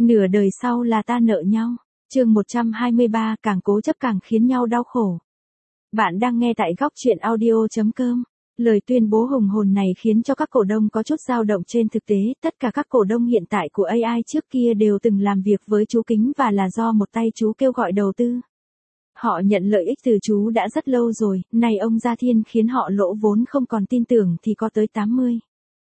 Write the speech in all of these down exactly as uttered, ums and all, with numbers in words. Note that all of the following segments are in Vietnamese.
Nửa đời sau là ta nợ nhau. Chương một trăm hai mươi ba, càng cố chấp càng khiến nhau đau khổ. Bạn đang nghe tại góc truyện audio chấm com. Lời tuyên bố hùng hồn này khiến cho các cổ đông có chút dao động. Trên thực tế, tất cả các cổ đông hiện tại của a i trước kia đều từng làm việc với chú Kính và là do một tay chú kêu gọi đầu tư. Họ nhận lợi ích từ chú đã rất lâu rồi, này ông Gia Thiên khiến họ lỗ vốn không còn tin tưởng thì có tới tám mươi.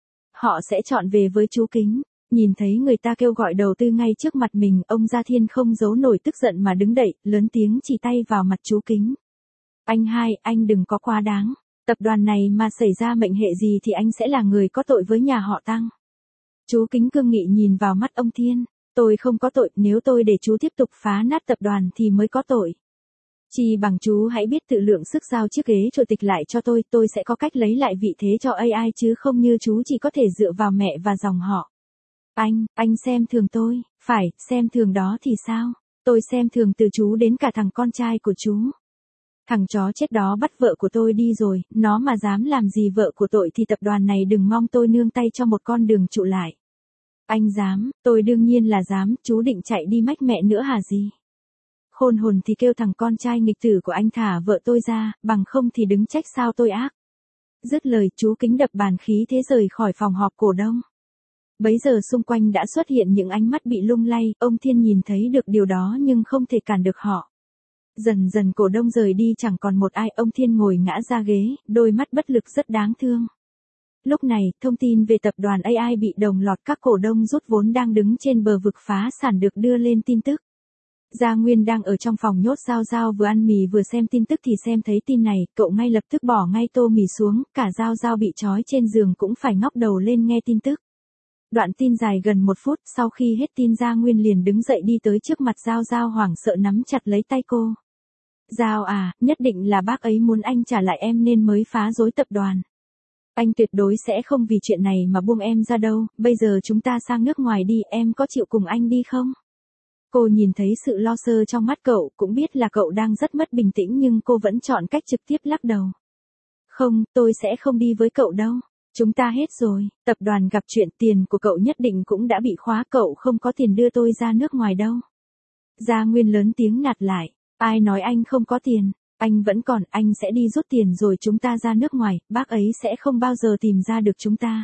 Họ sẽ chọn về với chú Kính. Nhìn thấy người ta kêu gọi đầu tư ngay trước mặt mình, ông Gia Thiên không giấu nổi tức giận mà đứng dậy, lớn tiếng chỉ tay vào mặt chú Kính. Anh hai, anh đừng có quá đáng. Tập đoàn này mà xảy ra mệnh hệ gì thì anh sẽ là người có tội với nhà họ Tăng. Chú Kính cương nghị nhìn vào mắt ông Thiên. Tôi không có tội, nếu tôi để chú tiếp tục phá nát tập đoàn thì mới có tội. Chỉ bằng chú hãy biết tự lượng sức giao chiếc ghế chủ tịch lại cho tôi, tôi sẽ có cách lấy lại vị thế cho a i chứ không như chú chỉ có thể dựa vào mẹ và dòng họ. Anh, anh xem thường tôi, phải, xem thường đó thì sao? Tôi xem thường từ chú đến cả thằng con trai của chú. Thằng chó chết đó bắt vợ của tôi đi rồi, nó mà dám làm gì vợ của tôi thì tập đoàn này đừng mong tôi nương tay cho một con đường trụ lại. Anh dám, tôi đương nhiên là dám, chú định chạy đi mách mẹ nữa hả gì? Khôn hồn thì kêu thằng con trai nghịch tử của anh thả vợ tôi ra, bằng không thì đứng trách sao tôi ác. Dứt lời chú Kính đập bàn khí thế rời khỏi phòng họp cổ đông. Bấy giờ xung quanh đã xuất hiện những ánh mắt bị lung lay, ông Thiên nhìn thấy được điều đó nhưng không thể cản được họ. Dần dần cổ đông rời đi chẳng còn một ai, ông Thiên ngồi ngã ra ghế, đôi mắt bất lực rất đáng thương. Lúc này, thông tin về tập đoàn a i bị đồng loạt các cổ đông rút vốn đang đứng trên bờ vực phá sản được đưa lên tin tức. Gia Nguyên đang ở trong phòng nhốt Giao Giao vừa ăn mì vừa xem tin tức thì xem thấy tin này, cậu ngay lập tức bỏ ngay tô mì xuống, cả Giao Giao bị trói trên giường cũng phải ngóc đầu lên nghe tin tức. Đoạn tin dài gần một phút, sau khi hết tin Gia Nguyên liền đứng dậy đi tới trước mặt Giao Giao hoảng sợ nắm chặt lấy tay cô. Giao à, nhất định là bác ấy muốn anh trả lại em nên mới phá rối tập đoàn. Anh tuyệt đối sẽ không vì chuyện này mà buông em ra đâu, bây giờ chúng ta sang nước ngoài đi, em có chịu cùng anh đi không? Cô nhìn thấy sự lo sợ trong mắt cậu, cũng biết là cậu đang rất mất bình tĩnh nhưng cô vẫn chọn cách trực tiếp lắc đầu. Không, tôi sẽ không đi với cậu đâu. Chúng ta hết rồi, tập đoàn gặp chuyện, tiền của cậu nhất định cũng đã bị khóa, cậu không có tiền đưa tôi ra nước ngoài đâu. Gia Nguyên lớn tiếng nạt lại, ai nói anh không có tiền, anh vẫn còn, anh sẽ đi rút tiền rồi chúng ta ra nước ngoài, bác ấy sẽ không bao giờ tìm ra được chúng ta.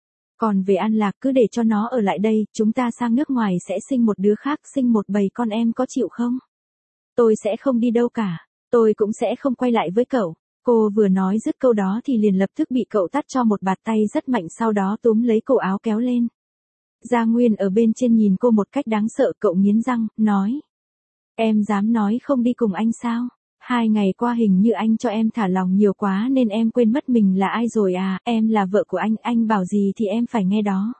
Còn về An Lạc cứ để cho nó ở lại đây, chúng ta sang nước ngoài sẽ sinh một đứa khác, sinh một bầy con, em có chịu không? Tôi sẽ không đi đâu cả, tôi cũng sẽ không quay lại với cậu. Cô vừa nói dứt câu đó thì liền lập tức bị cậu tát cho một bạt tay rất mạnh, sau đó túm lấy cổ áo kéo lên. Gia Nguyên ở bên trên nhìn cô một cách đáng sợ, cậu nghiến răng, nói. Em dám nói không đi cùng anh sao? Hai ngày qua hình như anh cho em thả lòng nhiều quá nên em quên mất mình là ai rồi à, em là vợ của anh, anh bảo gì thì em phải nghe đó.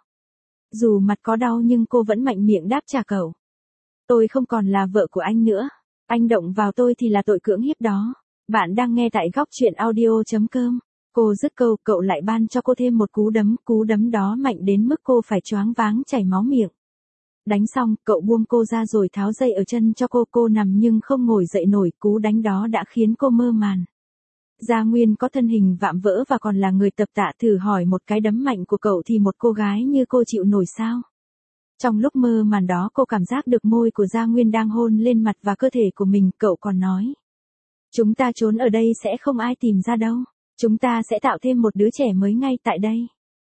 Dù mặt có đau nhưng cô vẫn mạnh miệng đáp trả cậu. Tôi không còn là vợ của anh nữa, anh động vào tôi thì là tội cưỡng hiếp đó. Bạn đang nghe tại góc truyện audio chấm com. Cô dứt câu, cậu lại ban cho cô thêm một cú đấm, cú đấm đó mạnh đến mức cô phải choáng váng chảy máu miệng. Đánh xong, cậu buông cô ra rồi tháo dây ở chân cho cô, cô nằm nhưng không ngồi dậy nổi, cú đánh đó đã khiến cô mơ màn. Gia Nguyên có thân hình vạm vỡ và còn là người tập tạ, thử hỏi một cái đấm mạnh của cậu thì một cô gái như cô chịu nổi sao? Trong lúc mơ màn đó cô cảm giác được môi của Gia Nguyên đang hôn lên mặt và cơ thể của mình, cậu còn nói. Chúng ta trốn ở đây sẽ không ai tìm ra đâu, chúng ta sẽ tạo thêm một đứa trẻ mới ngay tại đây.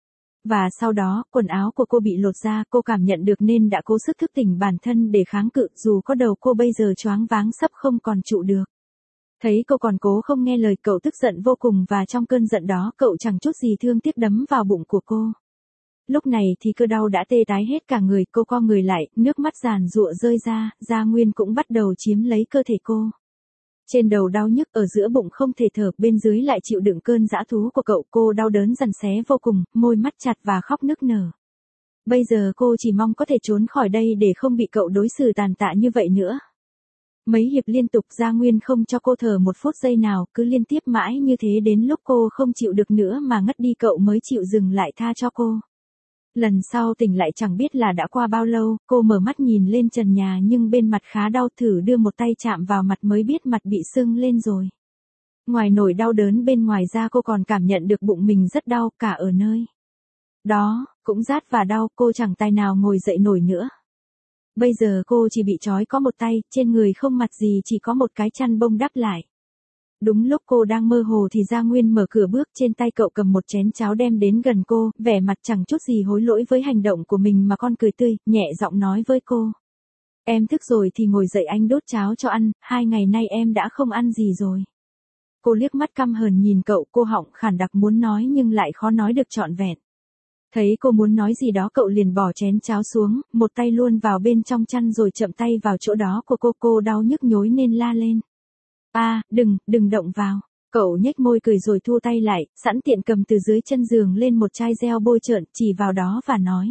Và sau đó, quần áo của cô bị lột ra, cô cảm nhận được nên đã cố sức thức tỉnh bản thân để kháng cự, dù có đầu cô bây giờ choáng váng sắp không còn trụ được. Thấy cô còn cố không nghe lời, cậu tức giận vô cùng và trong cơn giận đó cậu chẳng chút gì thương tiếc đấm vào bụng của cô. Lúc này thì cơn đau đã tê tái hết cả người, cô co người lại, nước mắt giàn giụa rơi ra, Gia Nguyên cũng bắt đầu chiếm lấy cơ thể cô. Trên đầu đau nhức, ở giữa bụng không thể thở, bên dưới lại chịu đựng cơn dã thú của cậu, cô đau đớn giằng xé vô cùng, môi mắt chặt và khóc nức nở. Bây giờ cô chỉ mong có thể trốn khỏi đây để không bị cậu đối xử tàn tạ như vậy nữa. Mấy hiệp liên tục Gia Nguyên không cho cô thở một phút giây nào, cứ liên tiếp mãi như thế đến lúc cô không chịu được nữa mà ngất đi cậu mới chịu dừng lại tha cho cô. Lần sau tỉnh lại chẳng biết là đã qua bao lâu, cô mở mắt nhìn lên trần nhà nhưng bên mặt khá đau, thử đưa một tay chạm vào mặt mới biết mặt bị sưng lên rồi. Ngoài nỗi đau đớn bên ngoài ra cô còn cảm nhận được bụng mình rất đau, cả ở nơi đó, cũng rát và đau, cô chẳng tài nào ngồi dậy nổi nữa. Bây giờ cô chỉ bị trói có một tay, trên người không mặt gì, chỉ có một cái chăn bông đắp lại. Đúng lúc cô đang mơ hồ thì Gia Nguyên mở cửa bước, trên tay cậu cầm một chén cháo đem đến gần cô, vẻ mặt chẳng chút gì hối lỗi với hành động của mình mà con cười tươi, nhẹ giọng nói với cô. Em thức rồi thì ngồi dậy anh đốt cháo cho ăn, hai ngày nay em đã không ăn gì rồi. Cô liếc mắt căm hờn nhìn cậu, cô họng khản đặc muốn nói nhưng lại khó nói được trọn vẹn. Thấy cô muốn nói gì đó cậu liền bỏ chén cháo xuống, một tay luôn vào bên trong chăn rồi chậm tay vào chỗ đó của cô, cô đau nhức nhối nên la lên. A, à, đừng, đừng động vào. Cậu nhếch môi cười rồi thu tay lại, sẵn tiện cầm từ dưới chân giường lên một chai gel bôi trơn, chỉ vào đó và nói.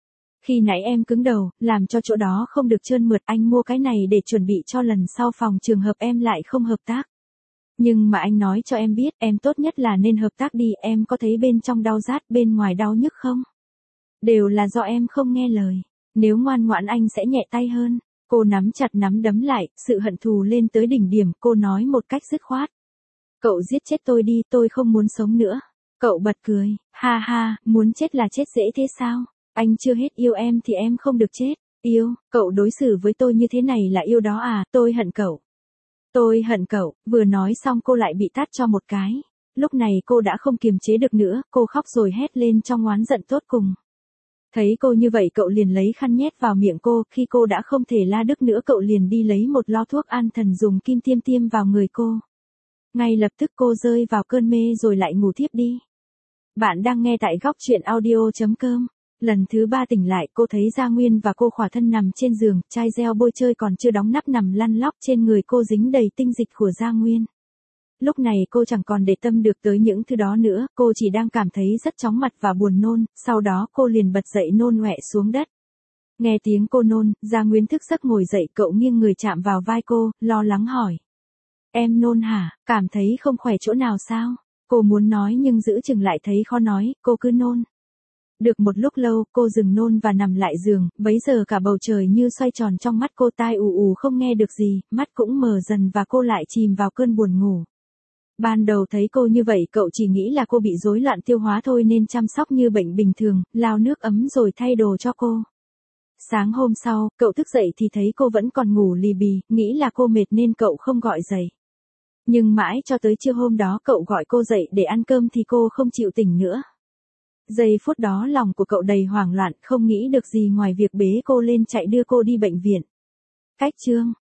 Khi nãy em cứng đầu, làm cho chỗ đó không được trơn mượt, anh mua cái này để chuẩn bị cho lần sau phòng trường hợp em lại không hợp tác. Nhưng mà anh nói cho em biết, em tốt nhất là nên hợp tác đi, em có thấy bên trong đau rát, bên ngoài đau nhức không? Đều là do em không nghe lời. Nếu ngoan ngoãn anh sẽ nhẹ tay hơn. Cô nắm chặt nắm đấm lại, sự hận thù lên tới đỉnh điểm, cô nói một cách dứt khoát. Cậu giết chết tôi đi, tôi không muốn sống nữa. Cậu bật cười, ha ha, muốn chết là chết dễ thế sao? Anh chưa hết yêu em thì em không được chết. Yêu, cậu đối xử với tôi như thế này là yêu đó à, tôi hận cậu. Tôi hận cậu, vừa nói xong cô lại bị tát cho một cái. Lúc này cô đã không kiềm chế được nữa, cô khóc rồi hét lên trong oán giận tột cùng. Thấy cô như vậy cậu liền lấy khăn nhét vào miệng cô, khi cô đã không thể la đứt nữa cậu liền đi lấy một lọ thuốc an thần dùng kim tiêm tiêm vào người cô. Ngay lập tức cô rơi vào cơn mê rồi lại ngủ thiếp đi. Bạn đang nghe tại góc truyện audio chấm com. Lần thứ ba tỉnh lại cô thấy Gia Nguyên và cô khỏa thân nằm trên giường, chai gel bôi trơn còn chưa đóng nắp nằm lăn lóc trên người cô dính đầy tinh dịch của Gia Nguyên. Lúc này cô chẳng còn để tâm được tới những thứ đó nữa, cô chỉ đang cảm thấy rất chóng mặt và buồn nôn, sau đó cô liền bật dậy nôn ọe xuống đất. Nghe tiếng cô nôn, Gia Nguyên thức giấc ngồi dậy, cậu nghiêng người chạm vào vai cô, lo lắng hỏi. Em nôn hả, cảm thấy không khỏe chỗ nào sao? Cô muốn nói nhưng giữ chừng lại thấy khó nói, cô cứ nôn. Được một lúc lâu, cô dừng nôn và nằm lại giường, bấy giờ cả bầu trời như xoay tròn trong mắt cô, tai ù ù không nghe được gì, mắt cũng mờ dần và cô lại chìm vào cơn buồn ngủ. Ban đầu thấy cô như vậy cậu chỉ nghĩ là cô bị rối loạn tiêu hóa thôi nên chăm sóc như bệnh bình thường, lao nước ấm rồi thay đồ cho cô. Sáng hôm sau, cậu thức dậy thì thấy cô vẫn còn ngủ lì bì, nghĩ là cô mệt nên cậu không gọi dậy. Nhưng mãi cho tới trưa hôm đó cậu gọi cô dậy để ăn cơm thì cô không chịu tỉnh nữa. Giây phút đó lòng của cậu đầy hoảng loạn, không nghĩ được gì ngoài việc bế cô lên chạy đưa cô đi bệnh viện. Cách chương